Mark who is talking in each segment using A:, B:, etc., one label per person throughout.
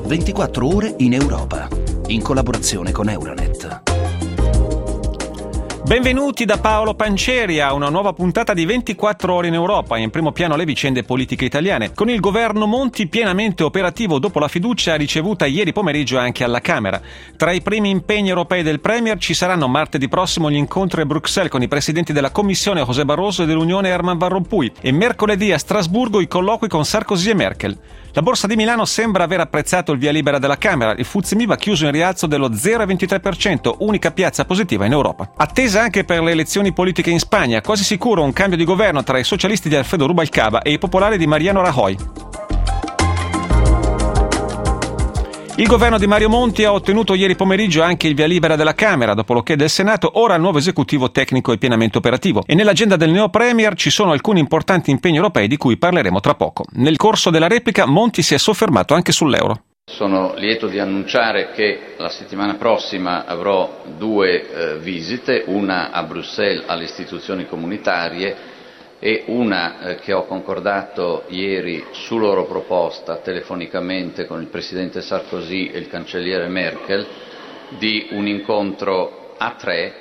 A: 24 ore in Europa, in collaborazione con Euronet.
B: Benvenuti da Paolo Pancieri a una nuova puntata di 24 ore in Europa, in primo piano le vicende politiche italiane, con il governo Monti pienamente operativo dopo la fiducia ricevuta ieri pomeriggio anche alla Camera. Tra i primi impegni europei del Premier ci saranno martedì prossimo gli incontri a Bruxelles con i presidenti della Commissione José Barroso e dell'Unione Herman Van Rompuy e mercoledì a Strasburgo i colloqui con Sarkozy e Merkel. La borsa di Milano sembra aver apprezzato il via libera della Camera. Il FTSE MIB ha chiuso in rialzo dello 0,23%, unica piazza positiva in Europa. Attesa anche per le elezioni politiche in Spagna, quasi sicuro un cambio di governo tra i socialisti di Alfredo Rubalcaba e i popolari di Mariano Rajoy. Il governo di Mario Monti ha ottenuto ieri pomeriggio anche il via libera della Camera. Dopo l'ok del Senato, ora il nuovo esecutivo tecnico è pienamente operativo. E nell'agenda del neo Premier ci sono alcuni importanti impegni europei di cui parleremo tra poco. Nel corso della replica Monti si è soffermato anche sull'euro.
C: Sono lieto di annunciare che la settimana prossima avrò due visite, una a Bruxelles alle istituzioni comunitarie e una che ho concordato ieri su loro proposta telefonicamente con il Presidente Sarkozy e il Cancelliere Merkel di un incontro a tre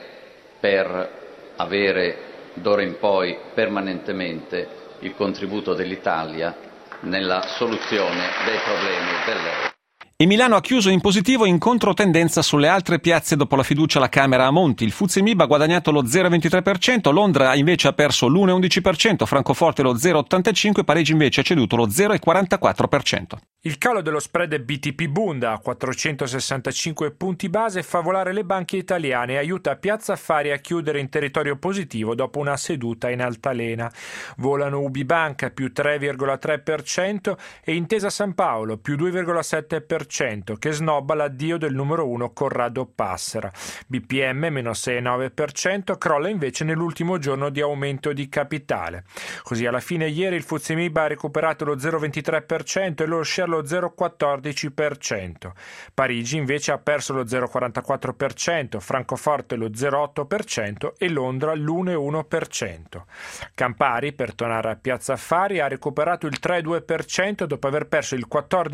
C: per avere d'ora in poi permanentemente il contributo dell'Italia nella soluzione dei problemi dell'euro.
B: E Milano ha chiuso in positivo in controtendenza sulle altre piazze dopo la fiducia alla Camera a Monti. Il FTSE MIB ha guadagnato lo 0,23%, Londra invece ha perso l'1,11%, Francoforte lo 0,85%, Parigi invece ha ceduto lo 0,44%.
D: Il calo dello spread BTP-Bund a 465 punti base fa volare le banche italiane e aiuta Piazza Affari a chiudere in territorio positivo dopo una seduta in altalena. Volano UBI-Banca più 3,3% e Intesa San Paolo più 2,7%, che snobba l'addio del numero 1 Corrado Passera. BPM meno 6,9%, crolla invece nell'ultimo giorno di aumento di capitale. Così alla fine ieri il FTSE MIB ha recuperato lo 0,23% e lo share lo 0,14%. Parigi invece ha perso lo 0,44%, Francoforte lo 0,8% e Londra l'1,1%. Campari, per tornare a Piazza Affari, ha recuperato il 3,2% dopo aver perso il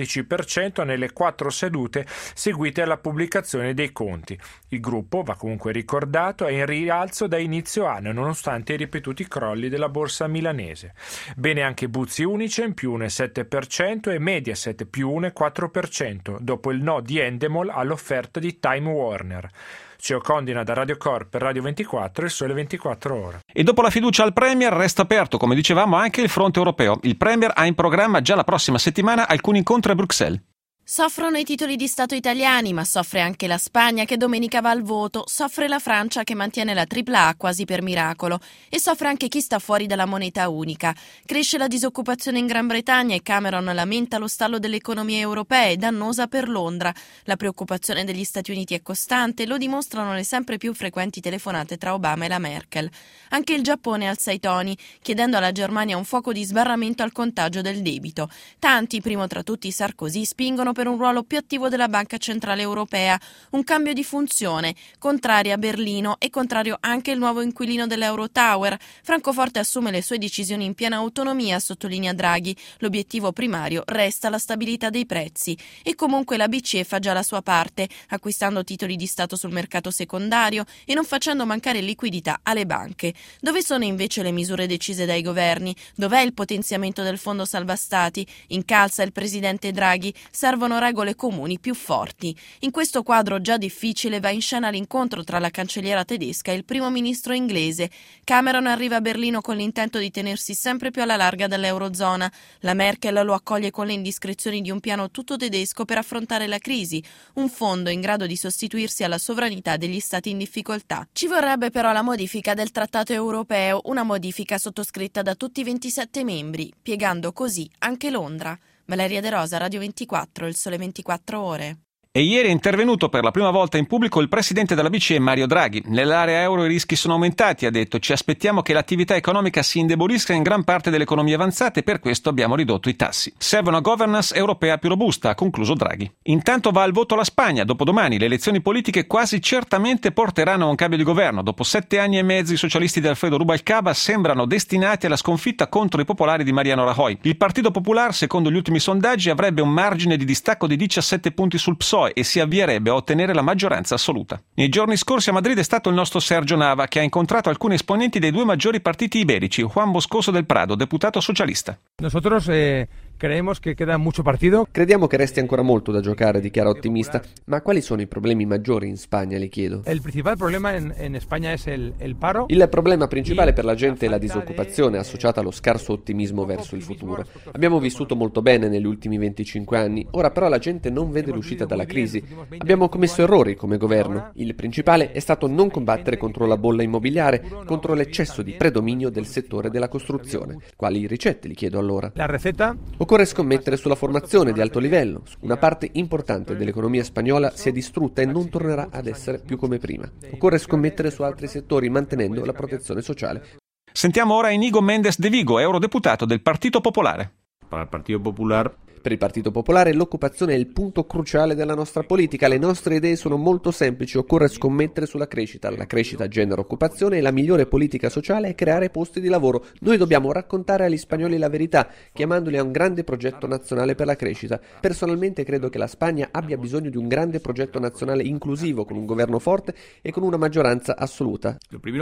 D: 14% nelle 4 sedute seguite alla pubblicazione dei conti. Il gruppo, va comunque ricordato, è in rialzo da inizio anno nonostante i ripetuti crolli della borsa milanese. Bene anche Buzzi Unicem più 1,7% e Mediaset più 1,4% dopo il no di Endemol all'offerta di Time Warner. Cio Condina da Radio Corp per Radio 24 e Sole 24 Ore.
B: E dopo la fiducia al Premier resta aperto, come dicevamo, anche il fronte europeo. Il Premier ha in programma già la prossima settimana alcuni incontri a Bruxelles.
E: Soffrono i titoli di Stato italiani, ma soffre anche la Spagna che domenica va al voto, soffre la Francia che mantiene la tripla A quasi per miracolo e soffre anche chi sta fuori dalla moneta unica. Cresce la disoccupazione in Gran Bretagna e Cameron lamenta lo stallo delle economie europee, dannosa per Londra. La preoccupazione degli Stati Uniti è costante, lo dimostrano le sempre più frequenti telefonate tra Obama e la Merkel. Anche il Giappone alza i toni, chiedendo alla Germania un fuoco di sbarramento al contagio del debito. Tanti, primo tra tutti Sarkozy, spingono per un ruolo più attivo della Banca Centrale Europea, un cambio di funzione, contraria a Berlino e contrario anche il nuovo inquilino dell'Eurotower. Francoforte assume le sue decisioni in piena autonomia, sottolinea Draghi. L'obiettivo primario resta la stabilità dei prezzi. E comunque la BCE fa già la sua parte, acquistando titoli di Stato sul mercato secondario e non facendo mancare liquidità alle banche. Dove sono invece le misure decise dai governi? Dov'è il potenziamento del fondo salva stati? Incalza il presidente Draghi. Servono regole comuni più forti. In questo quadro già difficile va in scena l'incontro tra la cancelliera tedesca e il primo ministro inglese. Cameron arriva a Berlino con l'intento di tenersi sempre più alla larga dall'Eurozona. La Merkel lo accoglie con le indiscrezioni di un piano tutto tedesco per affrontare la crisi, un fondo in grado di sostituirsi alla sovranità degli stati in difficoltà. Ci vorrebbe però la modifica del trattato europeo, una modifica sottoscritta da tutti i 27 membri, piegando così anche Londra. Valeria De Rosa, Radio 24, il Sole 24 Ore.
B: E ieri è intervenuto per la prima volta in pubblico il presidente della BCE Mario Draghi. Nell'area euro i rischi sono aumentati, ha detto. Ci aspettiamo che l'attività economica si indebolisca in gran parte delle economie avanzate e per questo abbiamo ridotto i tassi. Serve una governance europea più robusta, ha concluso Draghi. Intanto va al voto la Spagna. Dopodomani le elezioni politiche quasi certamente porteranno a un cambio di governo. Dopo 7 anni e mezzo i socialisti di Alfredo Rubalcaba sembrano destinati alla sconfitta contro i popolari di Mariano Rajoy. Il Partito Popular, secondo gli ultimi sondaggi, avrebbe un margine di distacco di 17 punti sul PSOE e si avvierebbe a ottenere la maggioranza assoluta. Nei giorni scorsi a Madrid è stato il nostro Sergio Nava che ha incontrato alcuni esponenti dei 2 maggiori partiti iberici, Juan Boscoso del Prado, deputato socialista.
F: Nosotros creemos que queda mucho partido.
G: Crediamo che resti ancora molto da giocare, dichiara ottimista. Ma quali sono i problemi maggiori in Spagna, le chiedo?
F: El principal problema en España es el paro.
G: Il problema principale per la gente è la disoccupazione associata allo scarso ottimismo verso il futuro. Abbiamo vissuto molto bene negli ultimi 25 anni, ora però la gente non vede l'uscita dalla crisi. Abbiamo commesso errori come governo. Il principale è stato non combattere contro la bolla immobiliare, contro l'eccesso di predominio del settore della costruzione. Quali ricette, li chiedo allora?
F: La receta?
G: Occorre scommettere sulla formazione di alto livello. Una parte importante dell'economia spagnola si è distrutta e non tornerà ad essere più come prima. Occorre scommettere su altri settori mantenendo la protezione sociale.
B: Sentiamo ora Inigo Méndez de Vigo, eurodeputato del Partito Popolare.
G: Per il Partito Popolare l'occupazione è il punto cruciale della nostra politica. Le nostre idee sono molto semplici, occorre scommettere sulla crescita. La crescita genera occupazione e la migliore politica sociale è creare posti di lavoro. Noi dobbiamo raccontare agli spagnoli la verità, chiamandoli a un grande progetto nazionale per la crescita. Personalmente credo che la Spagna abbia bisogno di un grande progetto nazionale inclusivo, con un governo forte e con una maggioranza assoluta.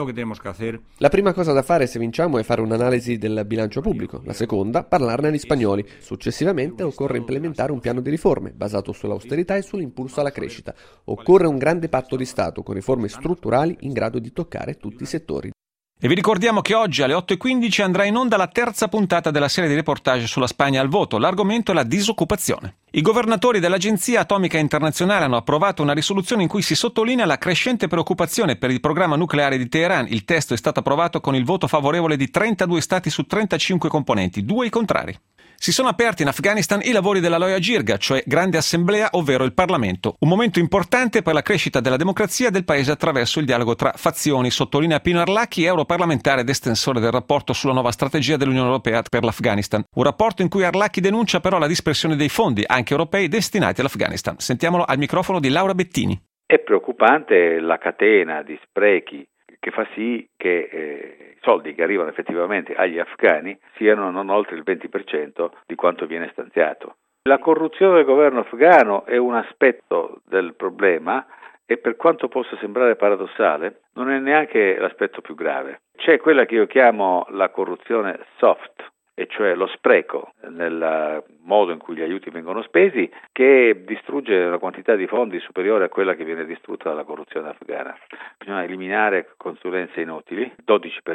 G: La prima cosa da fare se vinciamo è fare un'analisi del bilancio pubblico. La seconda, parlarne agli spagnoli. Successivamente occorre implementare un piano di riforme basato sull'austerità e sull'impulso alla crescita. Occorre un grande patto di Stato con riforme strutturali in grado di toccare tutti i settori.
B: E vi ricordiamo che oggi alle 8:15 andrà in onda la terza puntata della serie di reportage sulla Spagna al voto. L'argomento è la disoccupazione. I governatori dell'Agenzia Atomica Internazionale hanno approvato una risoluzione in cui si sottolinea la crescente preoccupazione per il programma nucleare di Teheran. Il testo è stato approvato con il voto favorevole di 32 stati su 35 componenti, 2 i contrari. Si sono aperti in Afghanistan i lavori della Loya Jirga, cioè Grande Assemblea, ovvero il Parlamento. Un momento importante per la crescita della democrazia del paese attraverso il dialogo tra fazioni, sottolinea Pino Arlacchi, europarlamentare ed estensore del rapporto sulla nuova strategia dell'Unione Europea per l'Afghanistan. Un rapporto in cui Arlacchi denuncia però la dispersione dei fondi, anche europei, destinati all'Afghanistan. Sentiamolo al microfono di Laura Bettini.
H: È preoccupante la catena di sprechi che fa sì che i soldi che arrivano effettivamente agli afghani siano non oltre il 20% di quanto viene stanziato. La corruzione del governo afghano è un aspetto del problema e per quanto possa sembrare paradossale, non è neanche l'aspetto più grave. C'è quella che io chiamo la corruzione soft, e cioè lo spreco nel modo in cui gli aiuti vengono spesi, che distrugge una quantità di fondi superiore a quella che viene distrutta dalla corruzione afghana. Bisogna eliminare consulenze inutili. Il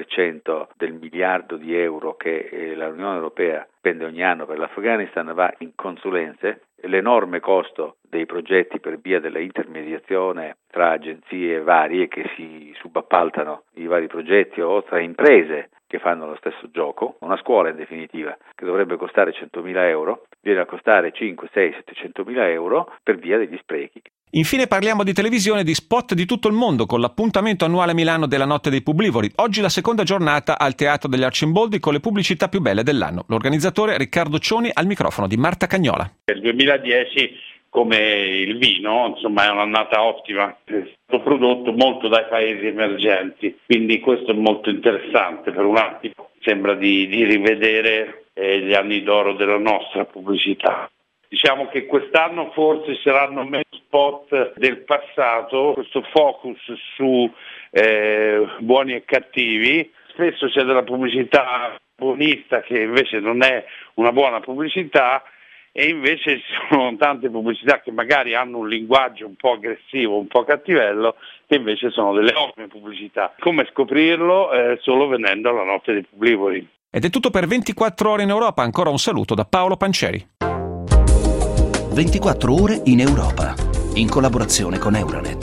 H: 12% del miliardo di euro che l'Unione Europea spende ogni anno per l'Afghanistan va in consulenze. L'enorme costo dei progetti per via della intermediazione tra agenzie varie che si subappaltano i vari progetti o tra imprese che fanno lo stesso gioco, una scuola in definitiva che dovrebbe costare 100.000 euro viene a costare 5, 6, 700.000 euro per via degli sprechi.
B: Infine parliamo di televisione e di spot di tutto il mondo con l'appuntamento annuale a Milano della Notte dei Publivori. Oggi la seconda giornata al Teatro degli Arcimboldi con le pubblicità più belle dell'anno. L'organizzatore Riccardo Cioni al microfono di Marta Cagnola.
I: Il 2010, come il vino, insomma, è un'annata ottima. È stato prodotto molto dai paesi emergenti, quindi questo è molto interessante. Per un attimo sembra di rivedere gli anni d'oro della nostra pubblicità. Diciamo che quest'anno forse saranno meno spot del passato, questo focus su buoni e cattivi. Spesso c'è della pubblicità buonista che invece non è una buona pubblicità, e invece ci sono tante pubblicità che magari hanno un linguaggio un po' aggressivo, un po' cattivello, che invece sono delle ottime pubblicità. Come scoprirlo? Solo venendo alla Notte dei Publivori.
B: Ed è tutto per 24 ore in Europa. Ancora un saluto da Paolo Pancieri.
A: 24 ore in Europa, in collaborazione con Euronet.